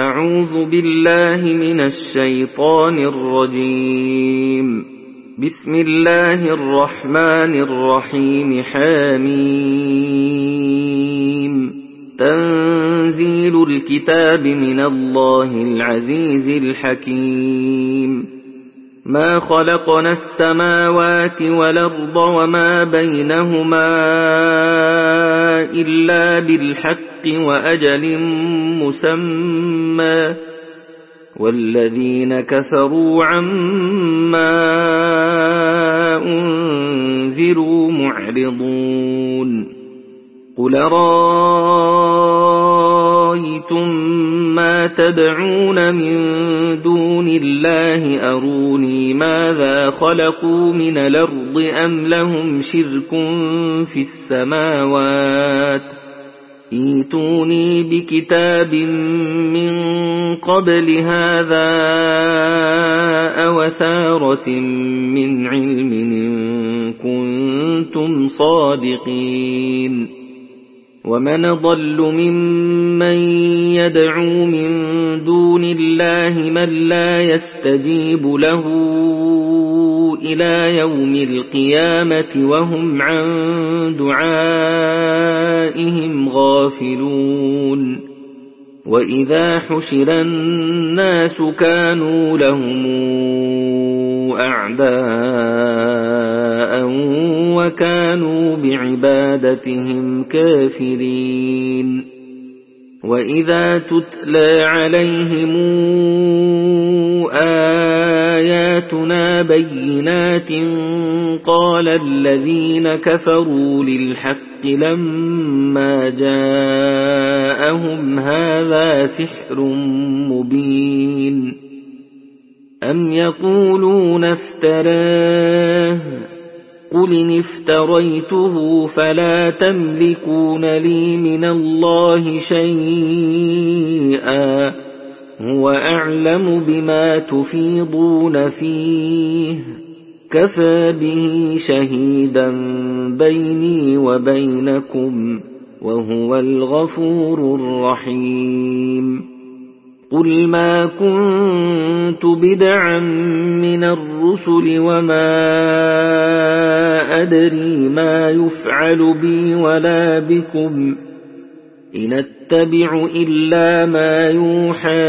أعوذ بالله من الشيطان الرجيم. بسم الله الرحمن الرحيم. حميم. تنزيل الكتاب من الله العزيز الحكيم. ما خلقنا السماوات والأرض وما بينهما إلا بالحق وأجل مسمى، والذين كفروا عما أنذروا معرضون. قل رأيتم ما تدعون من دون الله أروني ماذا خلقوا من الأرض أم لهم شرك في السماوات، ائتوني بكتاب من قبل هذا أو أثارة من علم إن كنتم صادقين. ومن ضل ممن يدعو من دون الله من لا يستجيب له إلى يوم القيامة وهم عن دعائهم غافلون. وإذا حشر الناس كانوا لهم أعداء وكانوا بعبادتهم كافرين. وإذا تتلى عليهم آياتنا بينات قال الذين كفروا للحق لما جاءهم هذا سحر مبين. أم يقولون افتراه، قل إن افتريته فلا تملكون لي من الله شيئا، هو أعلم بما تفيضون فيه، كفى به شهيدا بيني وبينكم وهو الغفور الرحيم. قل ما كنت بدعا من الرسل وما أدري ما يفعل بي ولا بكم، إن أتبع إلا ما يوحى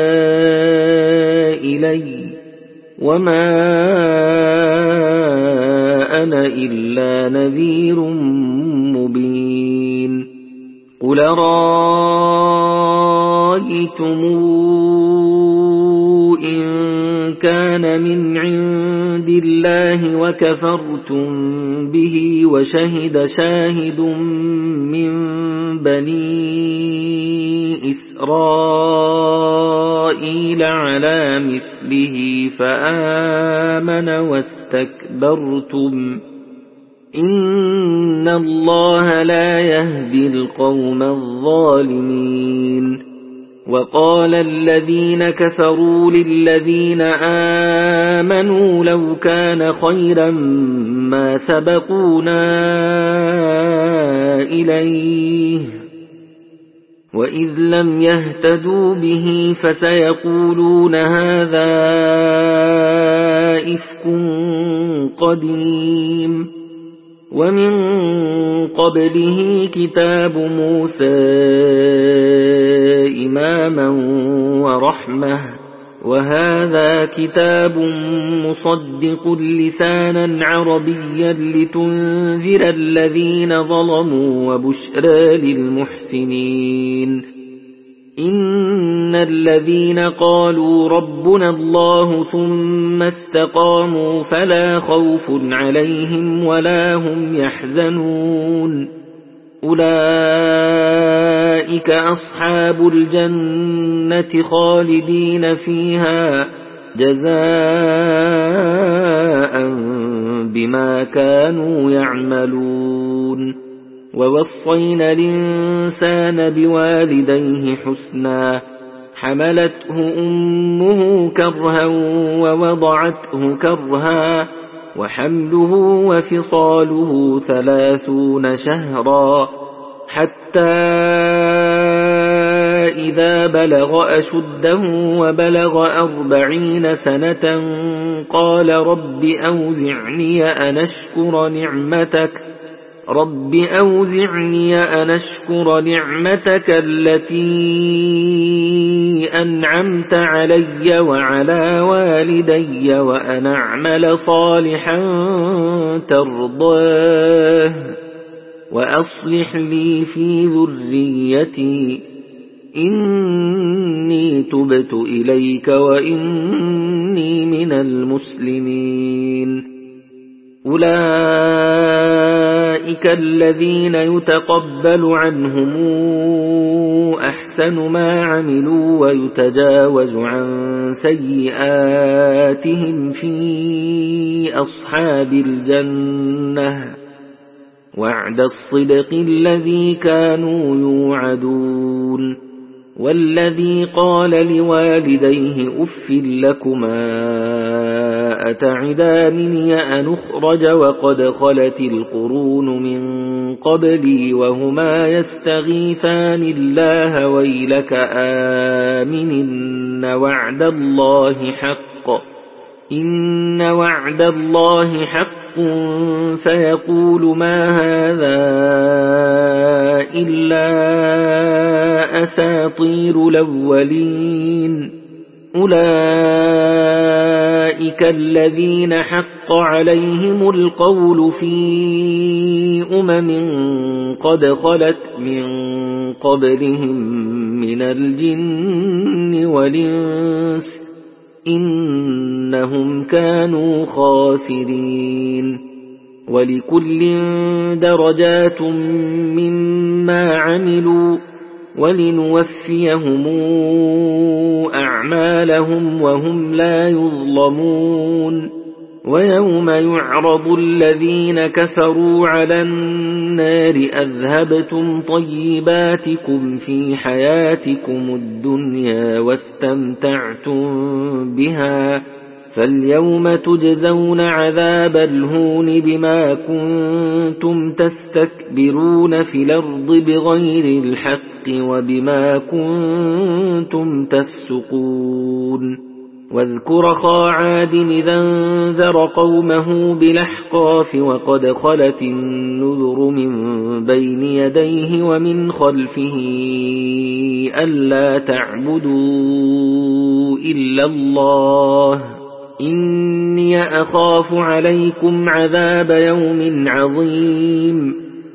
إلي وما أنا إلا نذير مبين. قل رأيتم إن كان من عند الله وكفرتم به وشهد شاهد من بني إسرائيل على مثله فآمن واستكبرتم، إن الله لا يهدي القوم الظالمين. وقال الذين كفروا للذين آمنوا لو كان خيرا ما سبقونا إليه، وإذ لم يهتدوا به فسيقولون هذا إفك قديم. ومن قبله كتاب موسى إماما ورحمة، وهذا كتاب مصدق لسانا عربيا لتنذر الذين ظلموا وبشرى للمحسنين. إن الذين قالوا ربنا الله ثم استقاموا فلا خوف عليهم ولا هم يحزنون، أولئك أصحاب الجنة خالدين فيها جزاء بما كانوا يعملون. ووصينا الإنسان بوالديه حسنا، حملته أمه كرها ووضعته كرها، وحمله وفصاله 30 شهرا، حتى إذا بلغ أشده وبلغ 40 سنة قال رب أوزعني أن أشكر نعمتك التي أنعمت علي وعلى والدي وأن أعمل صالحا ترضاه وأصلح لي في ذريتي إني تبت إليك وإني من المسلمين. أولئك الذين يتقبل عنهم أحسن ما عملوا ويتجاوز عن سيئاتهم في أصحاب الجنة وعد الصدق الذي كانوا يوعدون. والذي قال لوالديه أف لكما أتعدانني أن أخرج وقد خلت القرون من قبلي وهما يستغيثان الله ويلك آمن إن وعد الله حق فيقول ما هذا إلا أساطير الأولين. أولئك الذين حق عليهم القول في قد خلت من قبلهم من الجن والإنس إنهم كانوا خاسرين. ولكل درجات مما عملوا ولنوفيهم أعمالهم وهم لا يظلمون. ويوم يعرض الذين كفروا على النار أذهبتم طيباتكم في حياتكم الدنيا واستمتعتم بها فاليوم تجزون عذاب الهون بما كنتم تستكبرون في الأرض بغير الحق وبما كنتم تفسقون. واذكر أخا عاد إذا انذر قومه بالأحقاف وقد خلت النذر من بين يديه ومن خلفه ألا تعبدوا إلا الله إني أخاف عليكم عذاب يوم عظيم.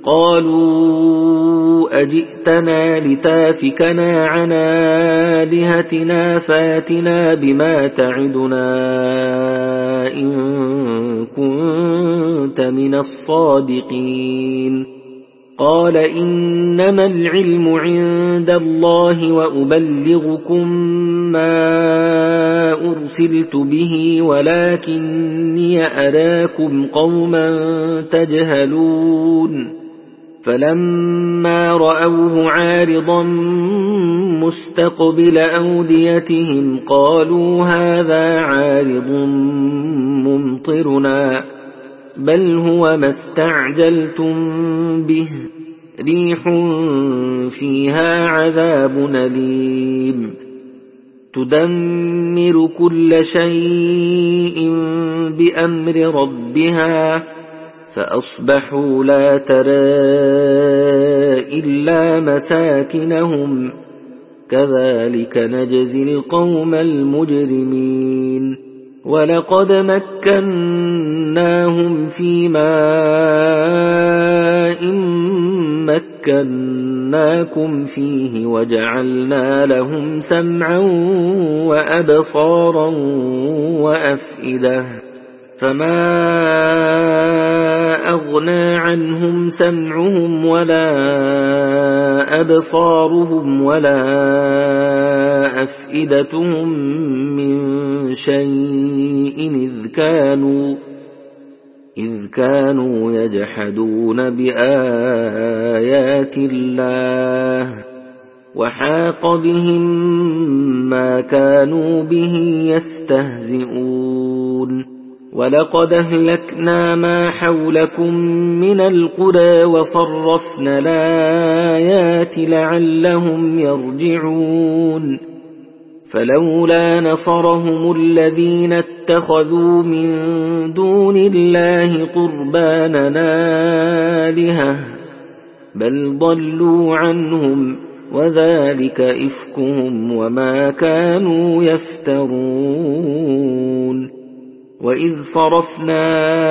قالوا أجئتنا لتافكنا عن آلهتنا فاتنا بما تعدنا إن كنت من الصادقين. قال إنما العلم عند الله وأبلغكم ما أرسلت به ولكني أراكم قوما تجهلون. فلما رأوه عارضا مستقبل أوديتهم قالوا هذا عارض ممطرنا بل هو ما استعجلتم به ريح فيها عذاب أليم تدمر كل شيء بأمر ربها فأصبحوا لا ترى إلا مساكنهم كذلك نجزي القوم المجرمين. ولقد مكناهم في ماء مكناكم فيه وجعلنا لهم سمعا وأبصارا وأفئدة فما أغنى عنهم سمعهم ولا أبصارهم ولا أفئدتهم من شيء إذ كانوا يجحدون بآيات الله وحاق بهم ما كانوا به يستهزئون. ولقد أهلكنا ما حولكم من القرى وصرفنا الآيات لعلهم يرجعون فلولا نصرهم الذين اتخذوا من دون الله قربانا آلهة بل ضلوا عنهم وذلك إفكهم وما كانوا يفترون وإذ صرفنا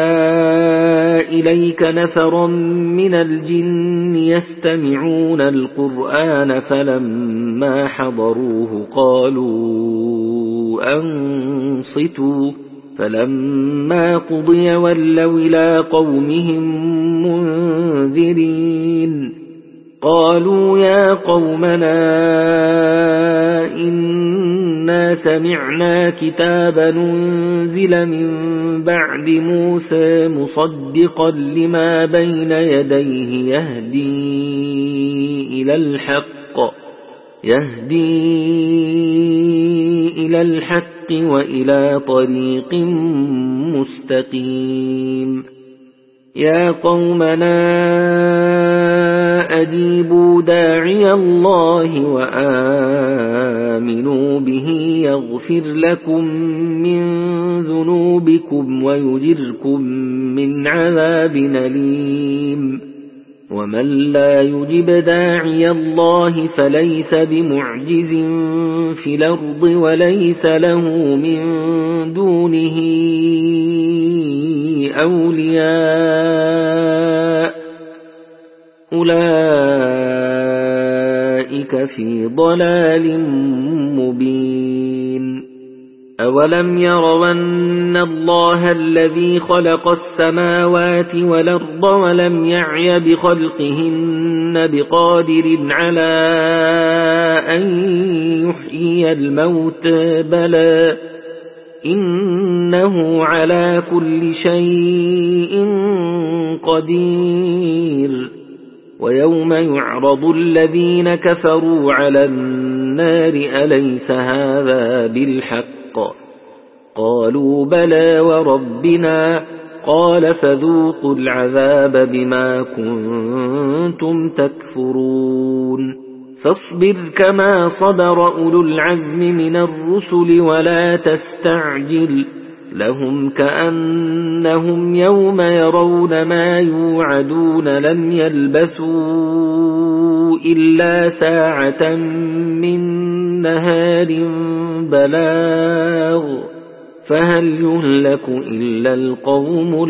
إليك نفرا من الجن يستمعون القرآن فلما حضروه قالوا أنصتوا فلما قضي ولوا إلى قومهم منذرين قالوا يا قومنا إنا سمعنا كتابا أنزل من بعد موسى مصدقا لما بين يديه يهدي إلى الحق وإلى طريق مستقيم يا قومنا أجيبوا داعي الله وآمنوا به يغفر لكم من ذنوبكم ويجركم من عذاب أليم ومن لا يجب داعي الله فليس بمعجز في الأرض وليس له من دونه أولياء أولئك في ضلال مبين أولم يروا أن الله الذي خلق السماوات والأرض ولم يعي بخلقهن بقادر على أن يحيي الموت بلى إنه على كل شيء قدير ويوم يعرض الذين كفروا على النار أليس هذا بالحق قالوا بلى وربنا قال فذوقوا العذاب بما كنتم تكفرون فاصبر كما صبر أولو العزم من الرسل ولا تستعجل لهم كأنهم يوم يرون ما يوعدون لم يلبثوا إلا ساعة من نهار بلاغ فهل يهلك إلا القوم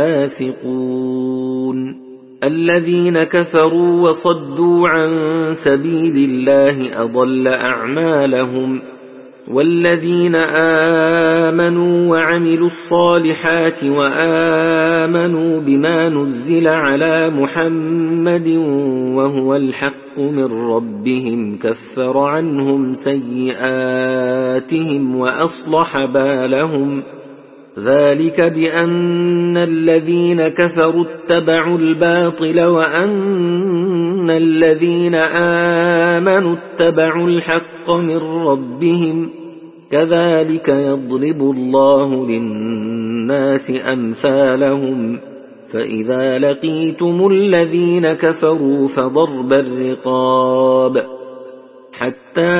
الفاسقون الذين كفروا وصدوا عن سبيل الله أضل أعمالهم والذين آمنوا وعملوا الصالحات وآمنوا بما نزل على محمد وهو الحق من ربهم كفر عنهم سيئاتهم وأصلح بالهم ذلك بأن الذين كفروا اتبعوا الباطل وأن الذين آمنوا اتبعوا الحق من ربهم كذلك يضرب الله للناس أمثالهم فإذا لقيتم الذين كفروا فضرب الرقاب حتى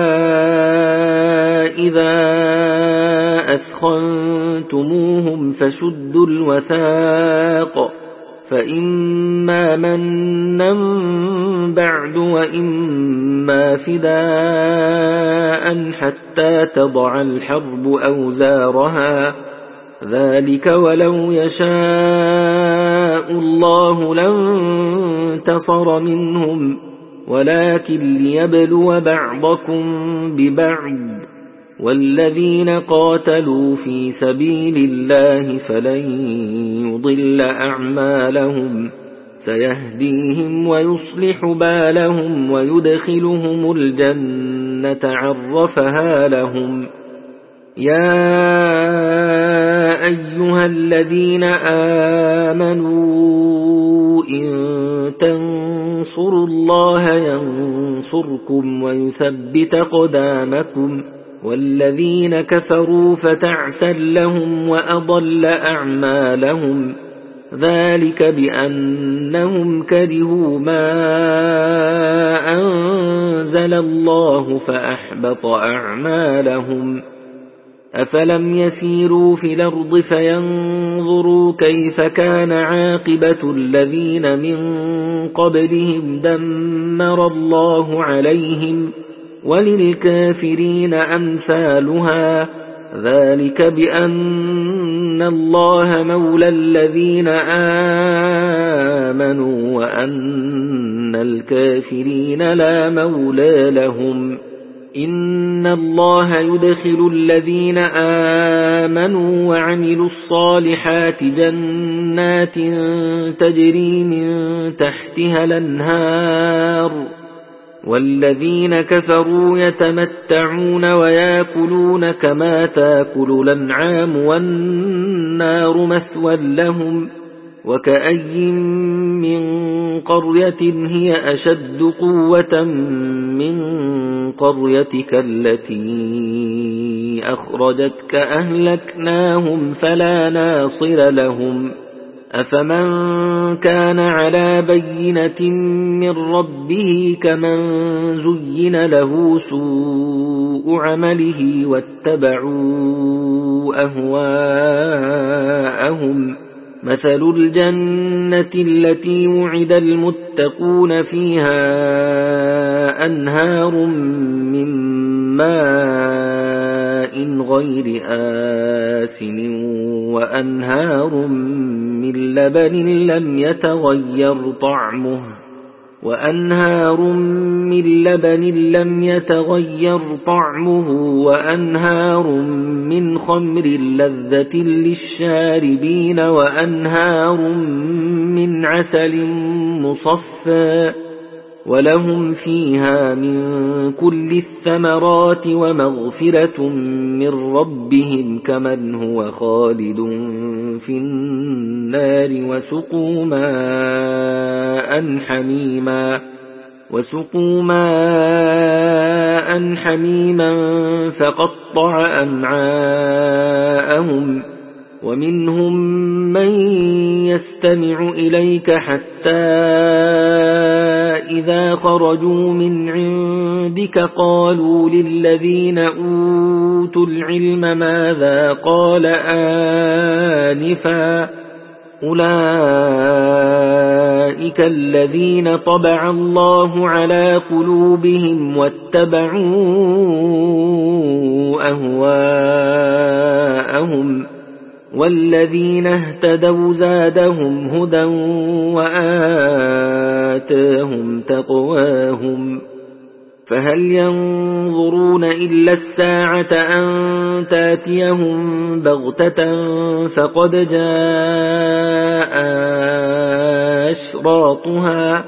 إذا أثخنتموهم فشدوا الوثاق فإما منا بعد وإما فداء حتى تضع الحرب أوزارها ذلك ولو يشاء الله لانتصر منهم ولكن ليبلو بعضكم ببعض والذين قاتلوا في سبيل الله فلن يضل أعمالهم سيهديهم ويصلح بالهم ويدخلهم الجنة عرفها لهم يا أيها الذين آمنوا إن تنصروا الله ينصركم ويثبت أقدامكم والذين كفروا فتعسا لهم وأضل أعمالهم ذلك بأنهم كرهوا ما أنزل الله فأحبط أعمالهم أفلم يسيروا في الأرض فينظروا كيف كان عاقبة الذين من قبلهم دمر الله عليهم وللكافرين أمثالها ذلك بأن الله مولى الذين آمنوا وأن الكافرين لا مولى لهم إن الله يدخل الذين آمنوا وعملوا الصالحات جنات تجري من تحتها الأنهار والذين كفروا يتمتعون ويأكلون كما تأكل الأنعام والنار مثوى لهم وكأي من قرية هي أشد قوة من قريتك التي أخرجتك أهلكناهم فلا ناصر لهم أفمن كان على بينة من ربه كمن زين له سوء عمله واتبعوا أهواءهم مثل الجنة التي وعد المتقون فيها أنهار من ماء غير آسن وأنهار من لبن لم يتغير طعمه وأنهار من خمر لذة للشاربين وأنهار من عسل مصفى ولهم فيها من كل الثمرات ومغفرة من ربهم كمن هو خالد في النار وسقوا ماء حميما فقطع أمعاءهم ومنهم من يستمع إليك حتى إذا خرجوا من عندك قالوا للذين أوتوا العلم ماذا قال آنفا أولئك الذين طبع الله على قلوبهم واتبعوا أهواءهم والذين اهتدوا زادهم هدى وآتاهم تقواهم فهل ينظرون إلا الساعة أن تاتيهم بغتة فقد جاء أشراطها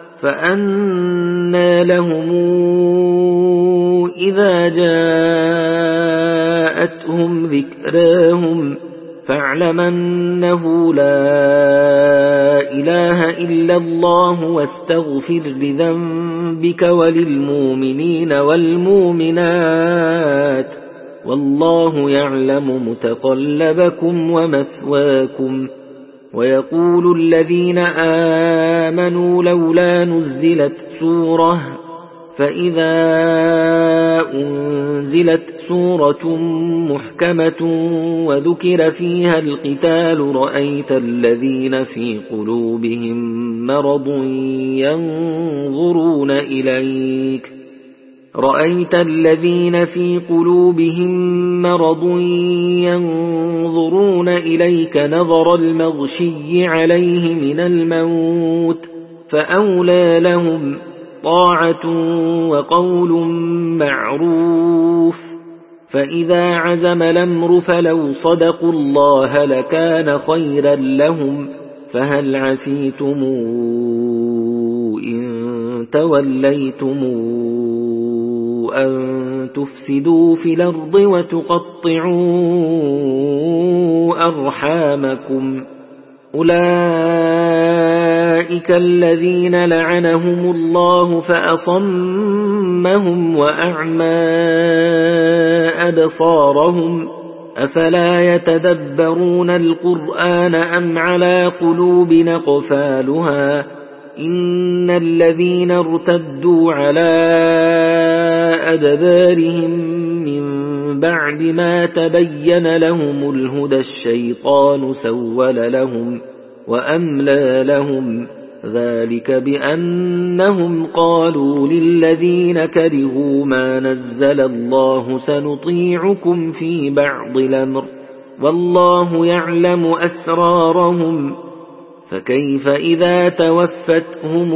فأنى لهم إذا جاءتهم ذكراهم فاعلم أنه لا إله إلا الله واستغفر لذنبك وللمؤمنين والمؤمنات والله يعلم متقلبكم ومثواكم ويقول الذين آمنوا لولا نزلت سورة فإذا أنزلت سورة محكمة وذكر فيها القتال رأيت الذين في قلوبهم مرض ينظرون إليك نظر المغشي عليه من الموت فأولى لهم طاعة وقول معروف فإذا عزم الأمر فلو صدقوا الله لكان خيرا لهم فهل عسيتم إن توليتم أن تفسدوا في الأرض وتقطعوا أرحامكم أولئك الذين لعنهم الله فأصمهم وأعمى أبصارهم أفلا يتدبرون القرآن أم على قلوب أقفالها إن الذين ارتدوا على أدبارهم من بعد ما تبين لهم الهدى الشيطان سول لهم وأملى لهم ذلك بأنهم قالوا للذين كرهوا ما نزل الله سنطيعكم في بعض الأمر والله يعلم أسرارهم فكيف إذا توفتهم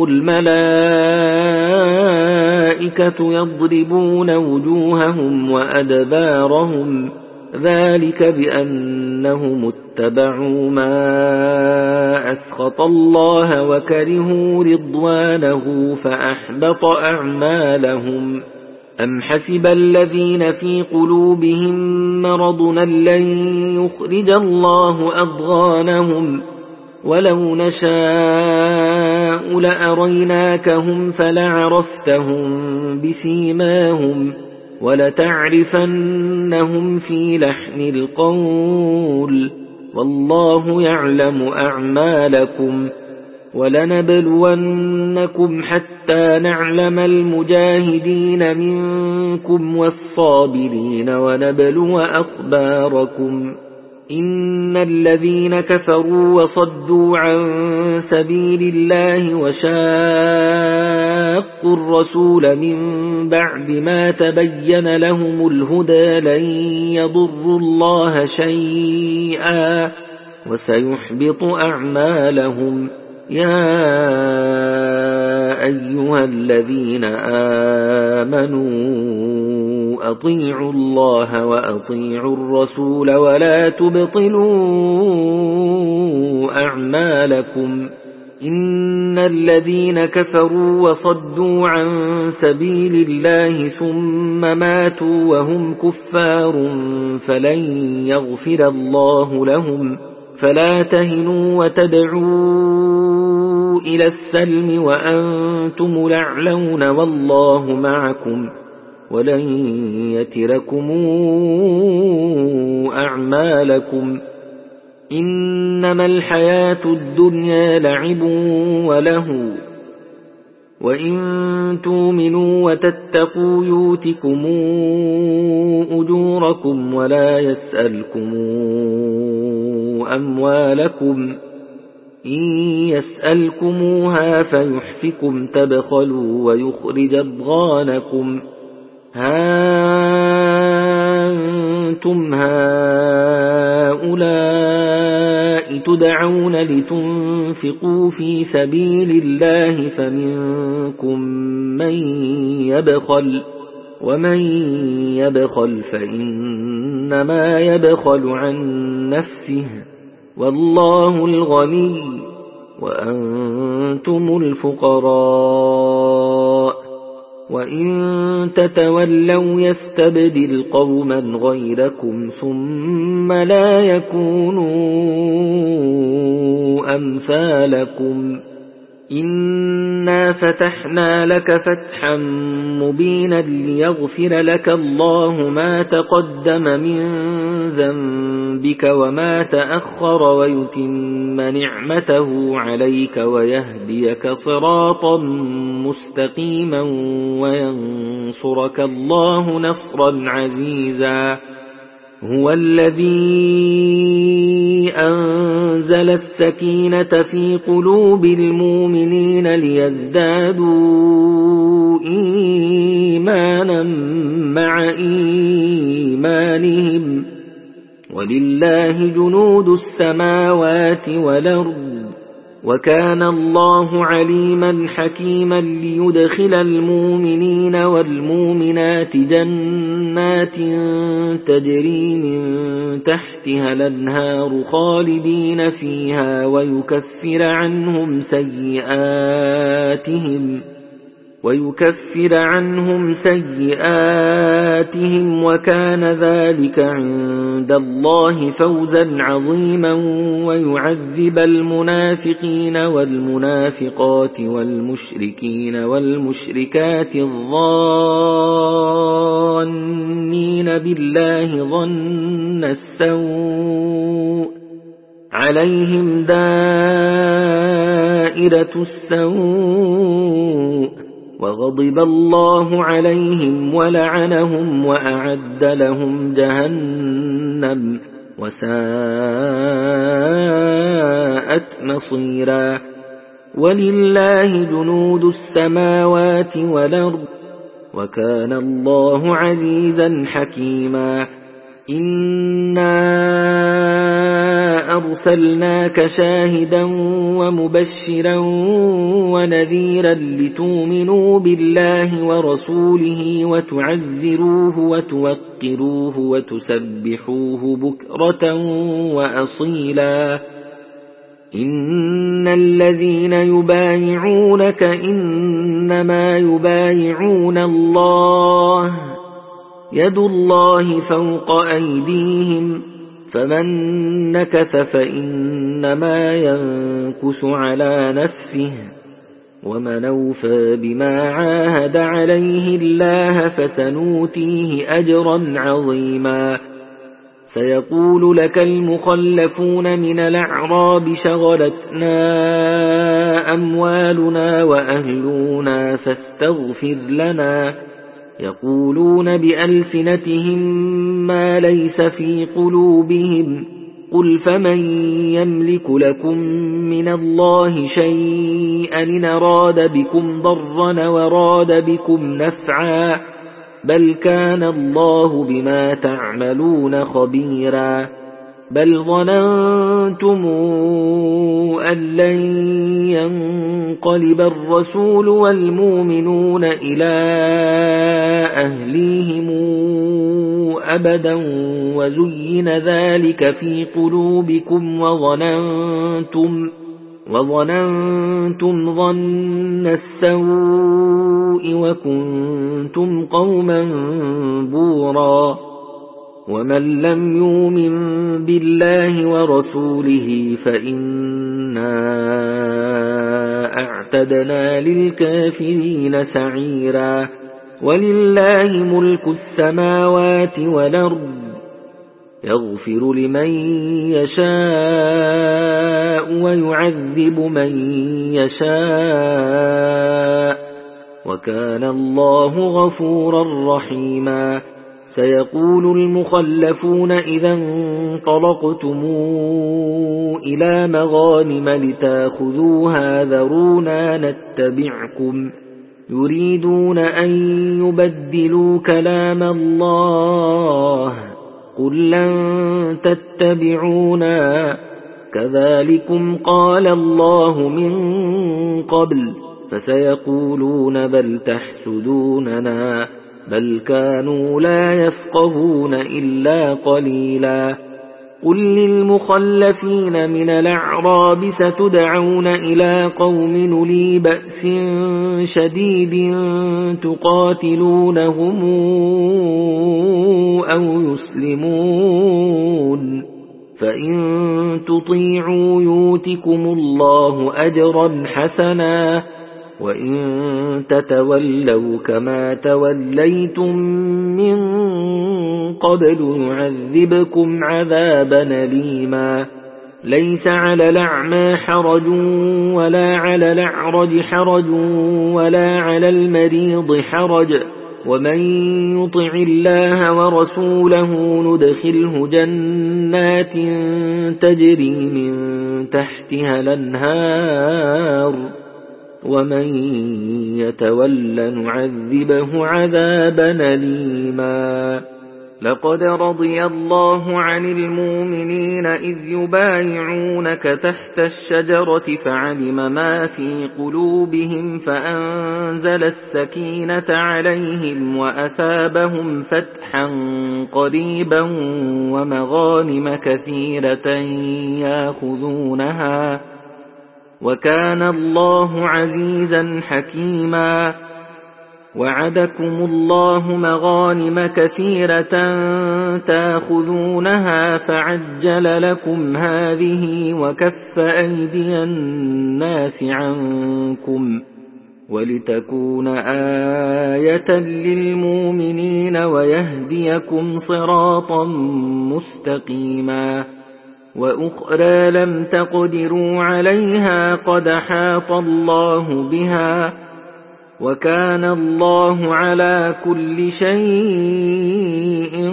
الملائكة يضربون وجوههم وأدبارهم ذلك بأنهم اتبعوا ما أسخط الله وكرهوا رضوانه فأحبط أعمالهم أم حسب الذين في قلوبهم مرض لن يخرج الله أضغانهم ولو نشاء لأريناكهم فلعرفتهم بسيماهم ولتعرفنهم في لحن القول والله يعلم أعمالكم ولنبلونكم حتى نعلم المجاهدين منكم والصابرين ونبلو أخباركم إن الذين كفروا وصدوا عن سبيل الله وشاقوا الرسول من بعد ما تبين لهم الهدى لن يضروا الله شيئا وسيحبط أعمالهم يا أيها الذين آمنوا أطيعوا الله وأطيعوا الرسول ولا تبطلوا أعمالكم إن الذين كفروا وصدوا عن سبيل الله ثم ماتوا وهم كفار فلن يغفر الله لهم فلا تهنوا وتدعوا إلى السلم وأنتم الأعلون والله معكم ولن يتركم أعمالكم إنما الحياة الدنيا لعب وله وإن تؤمنوا وتتقوا يؤتكم أجوركم ولا يسألكم أموالكم إن يسألكموها فيحفكم تبخلوا ويخرج أضغانكم ها أنتم هؤلاء تدعون لتنفقوا في سبيل الله فمنكم من يبخل ومن يبخل فإنما يبخل عن نفسه والله الغني وأنتم الفقراء وإن تتولوا يستبدل قوما غيركم ثم لا يكونوا أمثالكم إنا فتحنا لك فتحا مبينا ليغفر لك الله ما تقدم من ذنبك وما تأخر ويتم نعمته عليك ويهديك صراطا مستقيما وينصرك الله نصرا عزيزا هو الذي أنزل السكينة في قلوب المؤمنين ليزدادوا إيمانا مع إيمانهم ولله جنود السماوات والأرض وكان الله عليما حكيما ليدخل المؤمنين والمؤمنات جنات تجري من تحتها الأنهار خالدين فيها ويكفر عنهم سيئاتهم وكان ذلك عند الله فوزا عظيما ويعذب المنافقين والمنافقات والمشركين والمشركات الظانين بالله ظن السوء عليهم دائرة السوء وغضب الله عليهم ولعنهم وأعد لهم جهنم وساءت مصيرا ولله جنود السماوات والأرض وكان الله عزيزا حكيما إنا أرسلناك شاهدا ومبشرا ونذيرا لتؤمنوا بالله ورسوله وتعزروه وتوقروه وتسبحوه بكرة وأصيلا إن الذين يبايعونك إنما يبايعون الله يد الله فوق أيديهم فمن نكث فإنما ينكث على نفسه ومن أوفى بما عاهد عليه الله فسنؤتيه أجرا عظيما سيقول لك المخلفون من الأعراب شغلتنا أموالنا وأهلنا فاستغفر لنا يقولون بألسنتهم ما ليس في قلوبهم قل فمن يملك لكم من الله شيئا إن أراد بكم ضرا وراد بكم نفعا بل كان الله بما تعملون خبيرا بل ظننتم أن لن ينقلب الرسول والمؤمنون إلى أهليهم أبدا وزين ذلك في قلوبكم وظننتم ظن السوء وكنتم قوما بورا ومن لم يؤمن بالله ورسوله فإنا أعتدنا للكافرين سعيرا ولله ملك السماوات والأرض يغفر لمن يشاء ويعذب من يشاء وكان الله غفورا رحيما سيقول المخلفون إذا انطلقتم إلى مغانم لتاخذوها ذرونا نتبعكم يريدون أن يبدلوا كلام الله قل لن تتبعونا كذلكم قال الله من قبل فسيقولون بل تحسدوننا بل كانوا لا يفقهون إلا قليلا قل للمخلفين من الأعراب ستدعون إلى قوم أولي بأس شديد تقاتلونهم أو يسلمون فإن تطيعوا يؤتكم الله أجرا حسنا وإن تتولوا كما توليتم من قبل يعذبكم عذابا أليما ليس على الأعمى حرج ولا على الأعرج حرج ولا على المريض حرج ومن يطع الله ورسوله ندخله جنات تجري من تحتها الأنهار ومن يتول نعذبه عذابا أليما لقد رضي الله عن المؤمنين إذ يبايعونك تحت الشجرة فعلم ما في قلوبهم فأنزل السكينة عليهم وأثابهم فتحا قريبا ومغانم كثيرة ياخذونها وكان الله عزيزا حكيما وعدكم الله مغانم كثيرة تأخذونها فعجل لكم هذه وكف أيدي الناس عنكم ولتكون آية للمؤمنين ويهديكم صراطا مستقيما وأخرى لم تقدروا عليها قد حاط الله بها وكان الله على كل شيء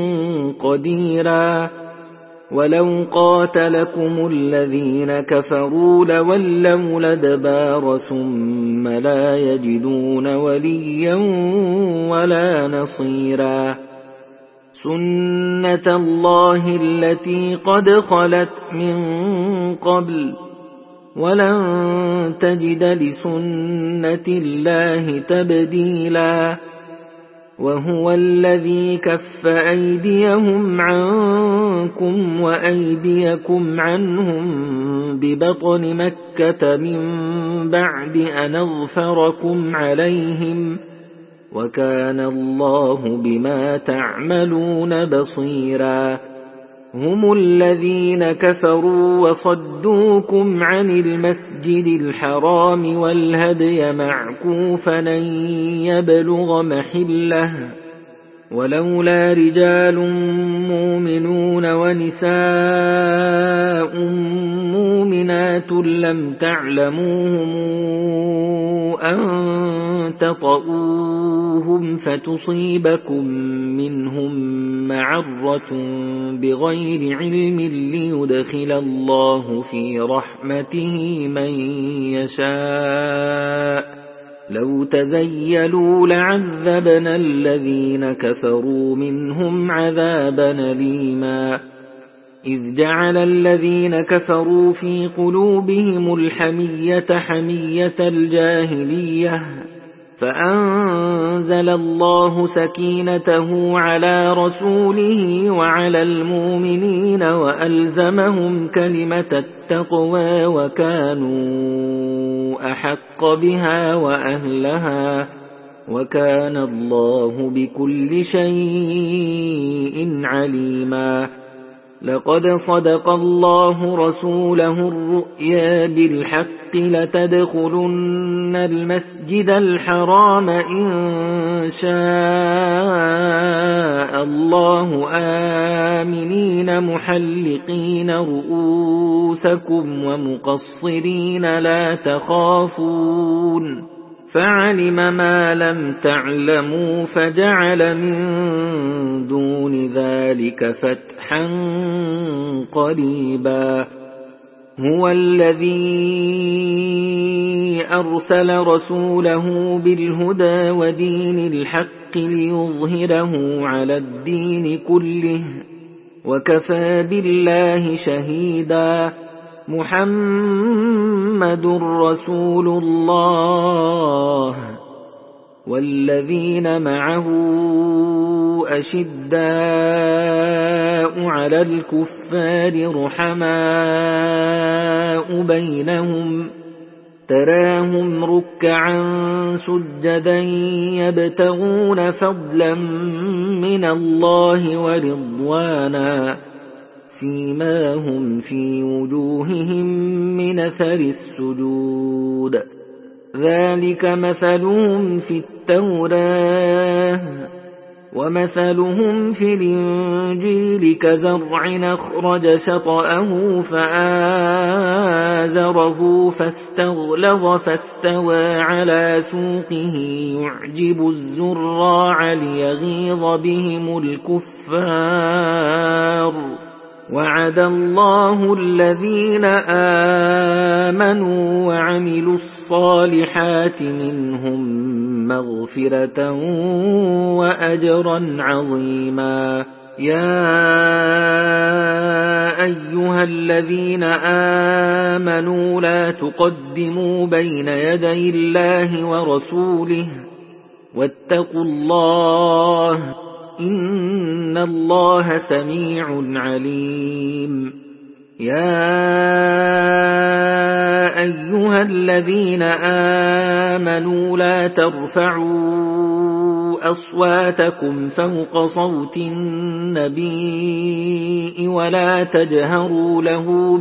قديرا ولو قاتلكم الذين كفروا لولوا الأدبار ثم لا يجدون وليا ولا نصيرا سنة الله التي قد خلت من قبل ولن تجد لسنة الله تبديلا وهو الذي كف أيديهم عنكم وأيديكم عنهم ببطن مكة من بعد أن أظفركم عليهم وكان الله بما تعملون بصيرا هم الذين كفروا وصدوكم عن المسجد الحرام والهدي معكوفا أن يبلغ محله ولولا رجال مؤمنون ونساء مؤمنات لم تعلموهم أن تطؤوهم فتصيبكم منهم معرة بغير علم ليدخل الله في رحمته من يشاء لو تزيلوا لعذبنا الذين كفروا منهم عذابا أليما إذ جعل الذين كفروا في قلوبهم الحمية حمية الجاهلية فأنزل الله سكينته على رسوله وعلى المؤمنين وألزمهم كلمة التقوى وكانوا أحق بها وأهلها وكان الله بكل شيء عليما لقد صدق الله رسوله الرؤيا بالحق لتدخلن المسجد الحرام إن شاء الله آمنين محلقين رؤوسكم ومقصرين لا تخافون فعلم ما لم تعلموا فجعل من دون ذلك فتحا قريبا هو الذي أرسل رسوله بالهدى ودين الحق ليظهره على الدين كله وكفى بالله شهيدا محمد رسول الله والذين معه أشداء على الكفار رحماء بينهم تراهم ركعا سجدا يبتغون فضلا من الله ورضوانا سيماهم في وجوههم من أثر السجود ذلك مثلهم في التوراة ومثلهم في الإنجيل كزرع أخرج شطأه فآزره فاستغلظ فاستوى على سوقه يعجب الزراع ليغيظ بهم الكفار وعد الله الذين آمنوا وعملوا الصالحات منهم مغفرة وأجرا عظيما يا أيها الذين آمنوا لا تقدموا بين يدي الله ورسوله واتقوا الله إن الله سميع عليم يا أيها الذين آمنوا لا ترفعوا أصواتكم فوق صوت النبي ولا تجهروا له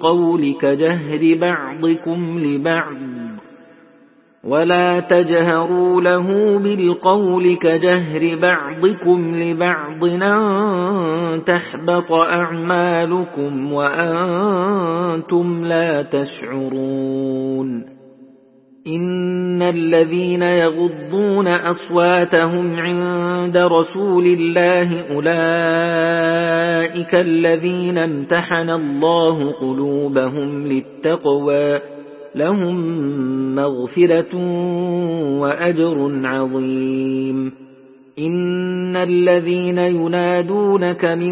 بالقول كجهر بعضكم لبعض أن تحبط أعمالكم وأنتم لا تشعرون إن الذين يغضون أصواتهم عند رسول الله أولئك الذين امتحن الله قلوبهم للتقوى لهم مغفرة وأجر عظيم إن الذين ينادونك من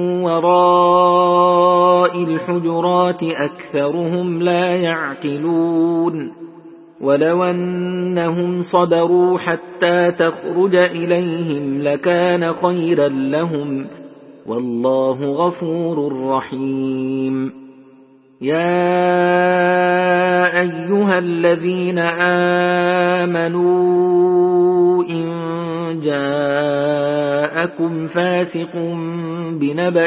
وراء الحجرات أكثرهم لا يعقلون ولو أنهم صبروا حتى تخرج إليهم لكان خيرا لهم والله غفور رحيم يا أيها الذين آمنوا إن جاءكم فاسق بنبأ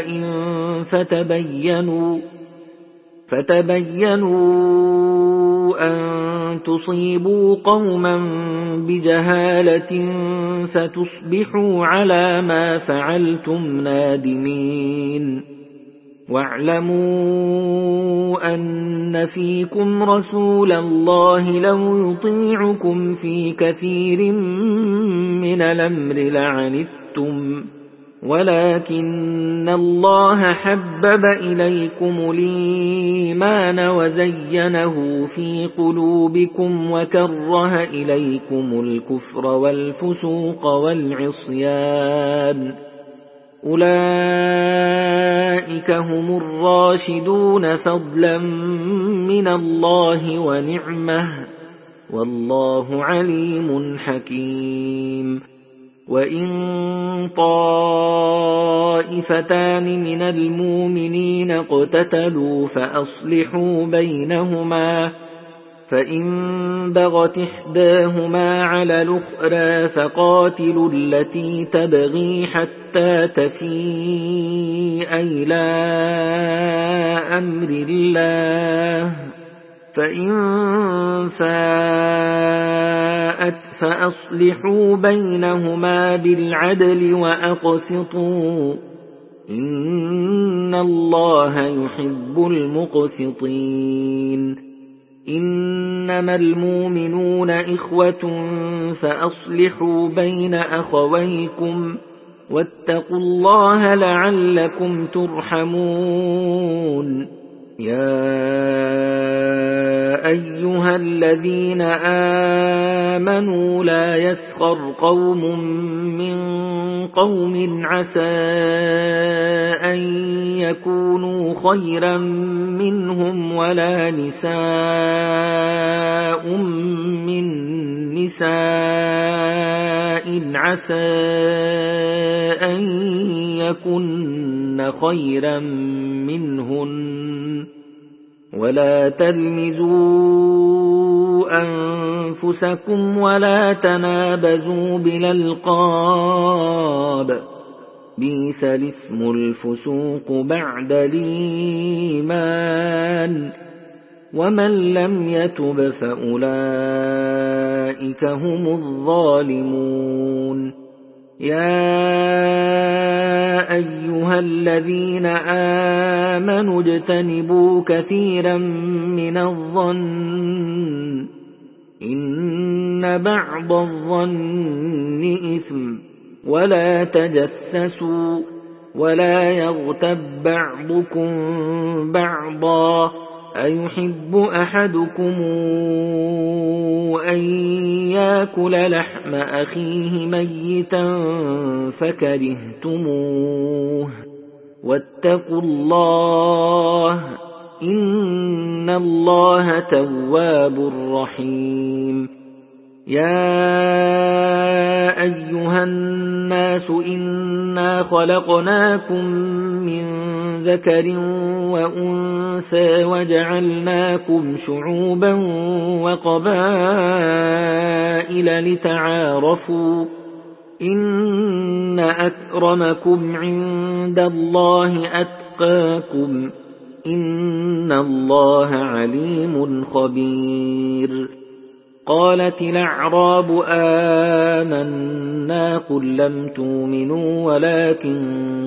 فتبينوا أن تصيبوا قوما بجهالة فتصبحوا على ما فعلتم نادمين واعلموا أن فيكم رسول الله لو يطيعكم في كثير من الأمر لعنتم ولكن الله حبب إليكم الإيمان وزينه في قلوبكم وكره إليكم الكفر والفسوق والعصيان أولئك هم الراشدون فضلا من الله ونعمه والله عليم حكيم وإن طائفتان من المؤمنين اقتتلوا فأصلحوا بينهما فإن بغت إحداهما على الأخرى فقاتلوا التي تبغي حتى تفيء إلى أمر الله فإن فاءت فأصلحوا بينهما بالعدل وأقسطوا إن الله يحب المقسطين إنما المؤمنون إخوة فأصلحوا بين أخويكم واتقوا الله لعلكم ترحمون يا أيها الذين آمنوا لا يسخر قوم من قوم عسى أن يكونوا خيرا منهم ولا نساء من نساء عسى أن يكن خيرا منهن ولا تلمزوا أنفسكم ولا تنابزوا بالألقاب بئس الاسم الفسوق بعد الإيمان ومن لم يتب فأولئك هم الظالمون يا أيها الذين آمنوا اجتنبوا كثيرا من الظن إن بعض الظن إثم ولا تجسسوا ولا يغتب بعضكم بعضا أيحب أحدكم أن يأكل لحم أخيه ميتا فكرهتموه واتقوا الله إن الله تواب رحيم يا أيها الناس إنا خلقناكم من ذكر وأنثى وجعلناكم شعوبا وقبائل لتعارفوا إن أكرمكم عند الله أتقاكم إن الله عليم خبير. قالت الأعراب آمنا قل لم تؤمنوا ولكن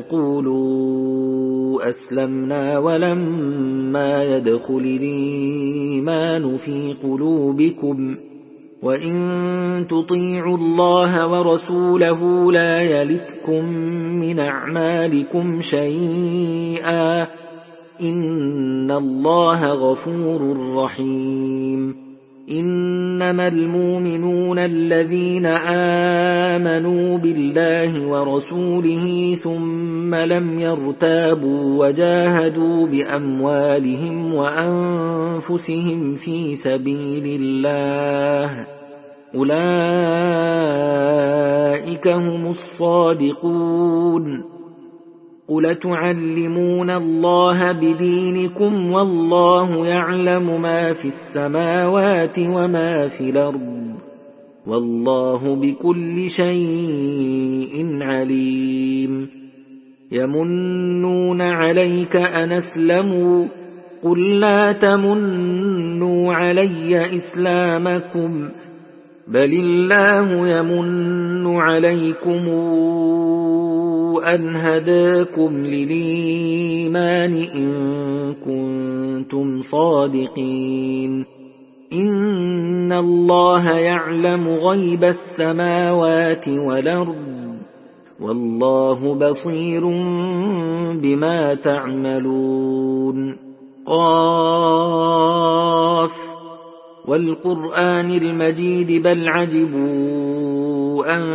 قولوا أسلمنا ولما يدخل الإيمان في قلوبكم وإن تطيعوا الله ورسوله لا يلتكم من أعمالكم شيئا إن الله غفور رحيم. إنما المؤمنون الذين آمنوا بالله ورسوله ثم لم يرتابوا وجاهدوا بأموالهم وأنفسهم في سبيل الله أولئك هم الصادقون. قل تعلمون الله بدينكم والله يعلم ما في السماوات وما في الأرض والله بكل شيء عليم. يمنون عليك أن أسلموا قل لا تمنوا علي إسلامكم بل الله يمن عليكم أن هداكم للإيمان إن كنتم صادقين. إن الله يعلم غيب السماوات والأرض والله بصير بما تعملون. قاف والقرآن المجيد بل عجبوا أن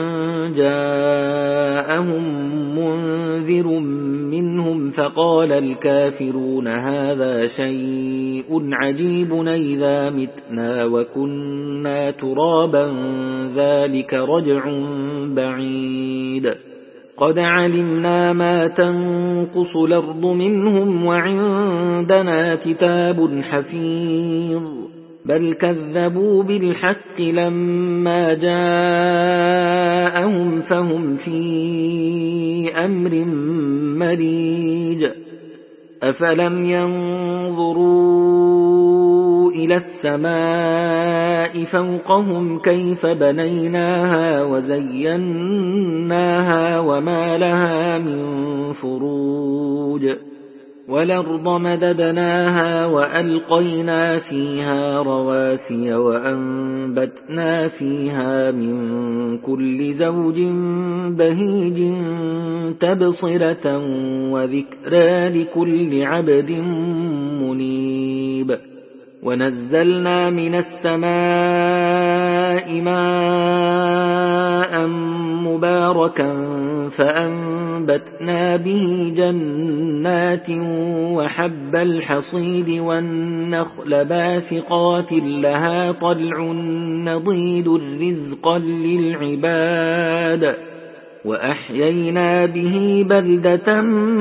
جاءهم منذر منهم فقال الكافرون هذا شيء عجيب إذا متنا وكنا ترابا ذلك رجع بعيد. قد علمنا ما تنقص الأرض منهم وعندنا كتاب حفيظ بل كذبوا بالحق لما جاءهم فهم في أمر مريج. أفلم ينظروا إلى السماء فوقهم كيف بنيناها وزيناها وما لها من فروج والأرض مددناها وألقينا فيها رواسي وأنبتنا فيها من كل زوج بهيج تبصرة وذكرى لكل عبد منيب. ونزلنا من السماء ماء مباركا فأنبتنا به جنات وحب الحصيد والنخل باسقات لها طلع نضيد رزقا للعباد وأحيينا به بلدة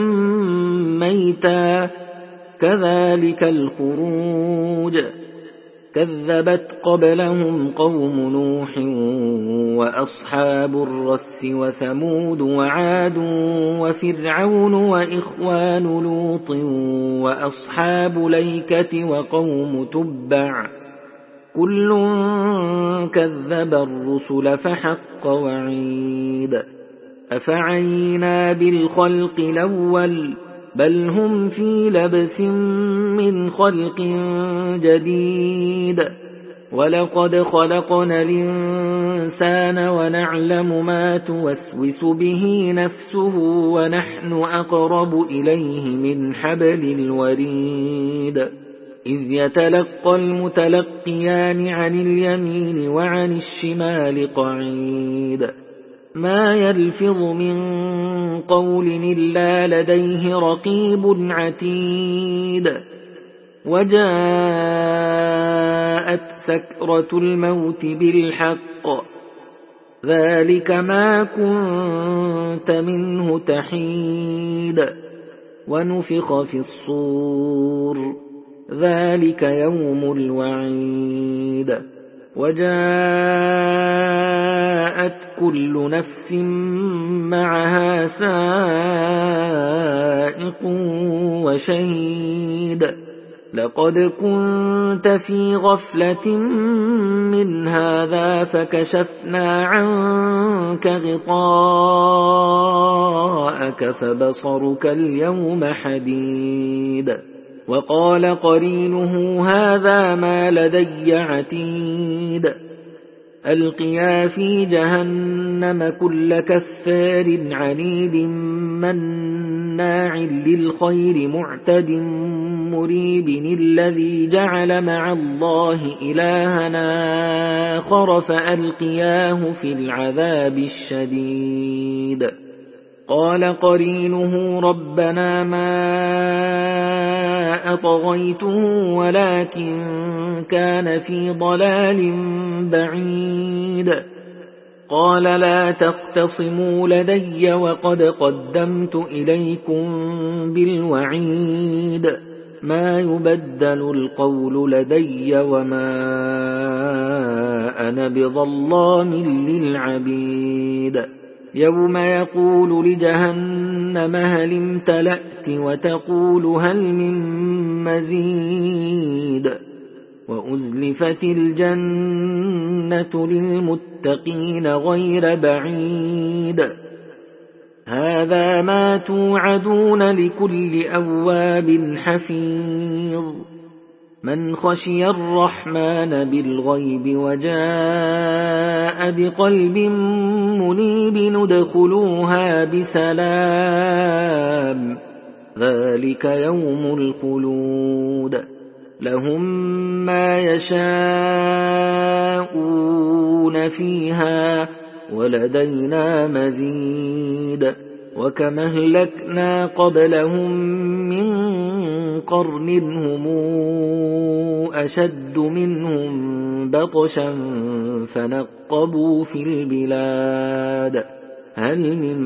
ميتا كذلك الخروج. كذبت قبلهم قوم نوح وأصحاب الرس وثمود وعاد وفرعون وإخوان لوط وأصحاب ليكة وقوم تبع كل كذب الرسل فحق وعيد. أفعينا بالخلق الأول بل هم في لبس من خلق جديد. ولقد خلقنا الإنسان ونعلم ما توسوس به نفسه ونحن أقرب إليه من حبل الوريد. إذ يتلقى المتلقيان عن اليمين وعن الشمال قعيد. ما يلفظ من قول إلا لديه رقيب عتيد. وجاءت سكرة الموت بالحق ذلك ما كنت منه تحيد. ونفخ في الصور ذلك يوم الوعيد وجاءت كل نفس معها سائق وشهيد لقد كنت في غفلة من هذا فكشفنا عنك غطاءك فبصرك اليوم حديد وقال قرينه هذا ما لدي عتيد ألقيا في جهنم كل كفار عنيد مناع للخير معتد مريب الذي جعل مع الله إلهنا آخر فألقياه في العذاب الشديد قال قرينه ربنا ما أطغيته ولكن كان في ضلال بعيد قال لا تختصموا لدي وقد قدمت إليكم بالوعيد ما يبدل القول لدي وما أنا بظلام للعبيد يوم يقول لجهنم هل امتلأت وتقول هل من مزيد وأزلفت الجنة للمتقين غير بعيد هذا ما توعدون لكل أواب حفيظ من خشي الرحمن بالغيب وجاء بقلب منيب ندخلوها بسلام ذلك يوم الخلود لهم ما يشاءون فيها ولدينا مزيد وكم أهلكنا قبلهم من قرن هم أشد منهم بطشا فنقبوا في البلاد هل من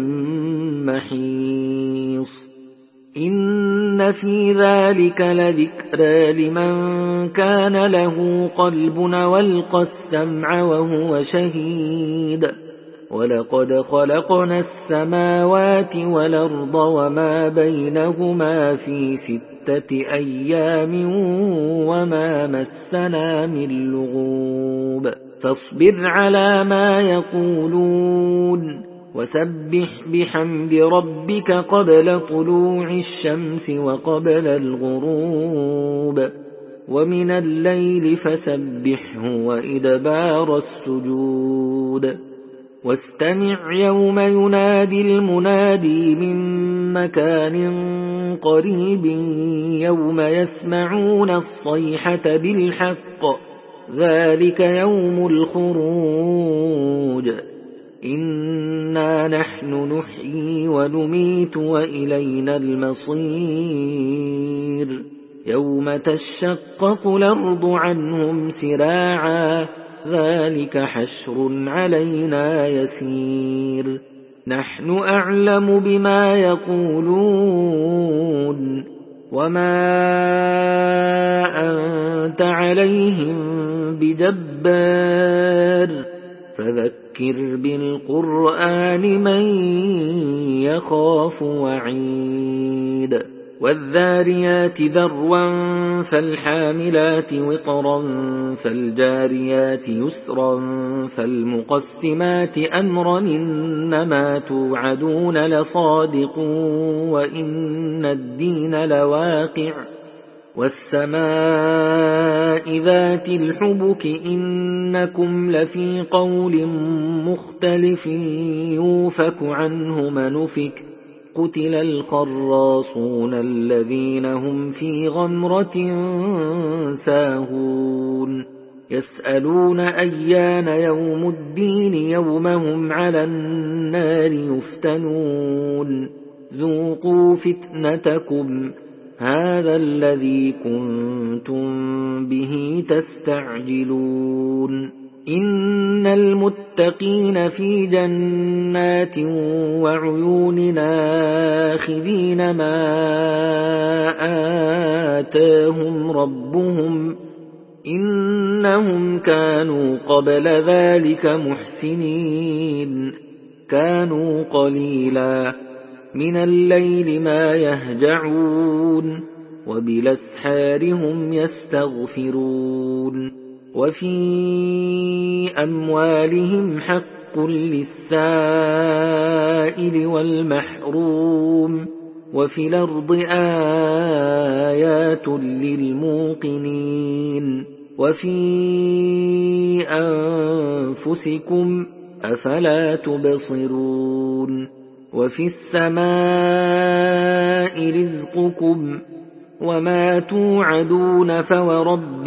محيص إن في ذلك لذكرى لمن كان له قلب والقى السمع وهو شهيد ولقد خلقنا السماوات والأرض وما بينهما في 6 أيام وما مسنا من لغوب فاصبر على ما يقولون وسبح بحمد ربك قبل طلوع الشمس وقبل الغروب ومن الليل فسبحه وإدبار السجود واستمع يوم ينادي المنادي من مكان قريب يوم يسمعون الصيحة بالحق ذلك يوم الخروج إنا نحن نحيي ونميت وإلينا المصير يوم تشقق الأرض عنهم سراعا ذلك حشر علينا يسير نحن أعلم بما يقولون وما أنت عليهم بجبار فذكر بالقرآن من يخاف وعيد والذاريات ذروا فالحاملات وقرا فالجاريات يسرا فالمقسمات أمرا إنما توعدون لصادق وإن الدين لواقع والسماء ذات الحبك إنكم لفي قول مختلف يوفك عنه من أفك قتل الخراصون الذين هم في غمرة ساهون يسألون أيان يوم الدين يوم هم على النار يفتنون ذوقوا فتنتكم هذا الذي كنتم به تستعجلون إن المتقين في جنات وعيون آخذين ما آتاهم ربهم إنهم كانوا قبل ذلك محسنين كانوا قليلا من الليل ما يهجعون وبالأسحار هم يستغفرون وفي أموالهم حق للسائل والمحروم وفي الأرض آيات للموقنين وفي أنفسكم أفلا تبصرون وفي السماء رزقكم وما توعدون فورب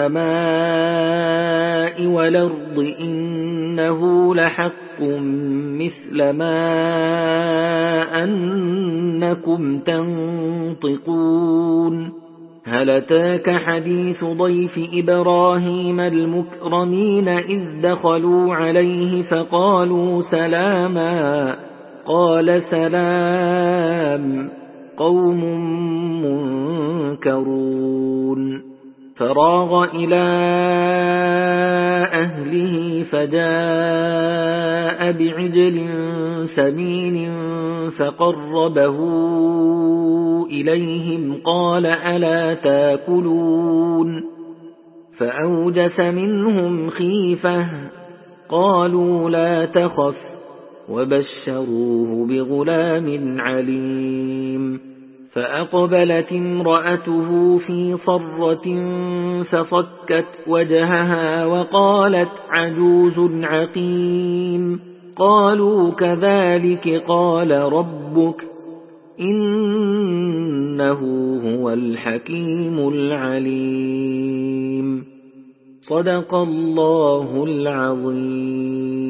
السماء والأرض إنه لحق مثل ما أنكم تنطقون هل أتاك حديث ضيف إبراهيم المكرمين إذ دخلوا عليه فقالوا سلاما قال سلام قوم منكرون فراغ إلى أهله فجاء بعجل سمين فقربه إليهم قال ألا تاكلون فأوجس منهم خيفة قالوا لا تخف وبشروه بغلام عليم فأقبلت امرأته في صرة فصكت وجهها وقالت عجوز عقيم قالوا كذلك قال ربك إنه هو الحكيم العليم صدق الله العظيم.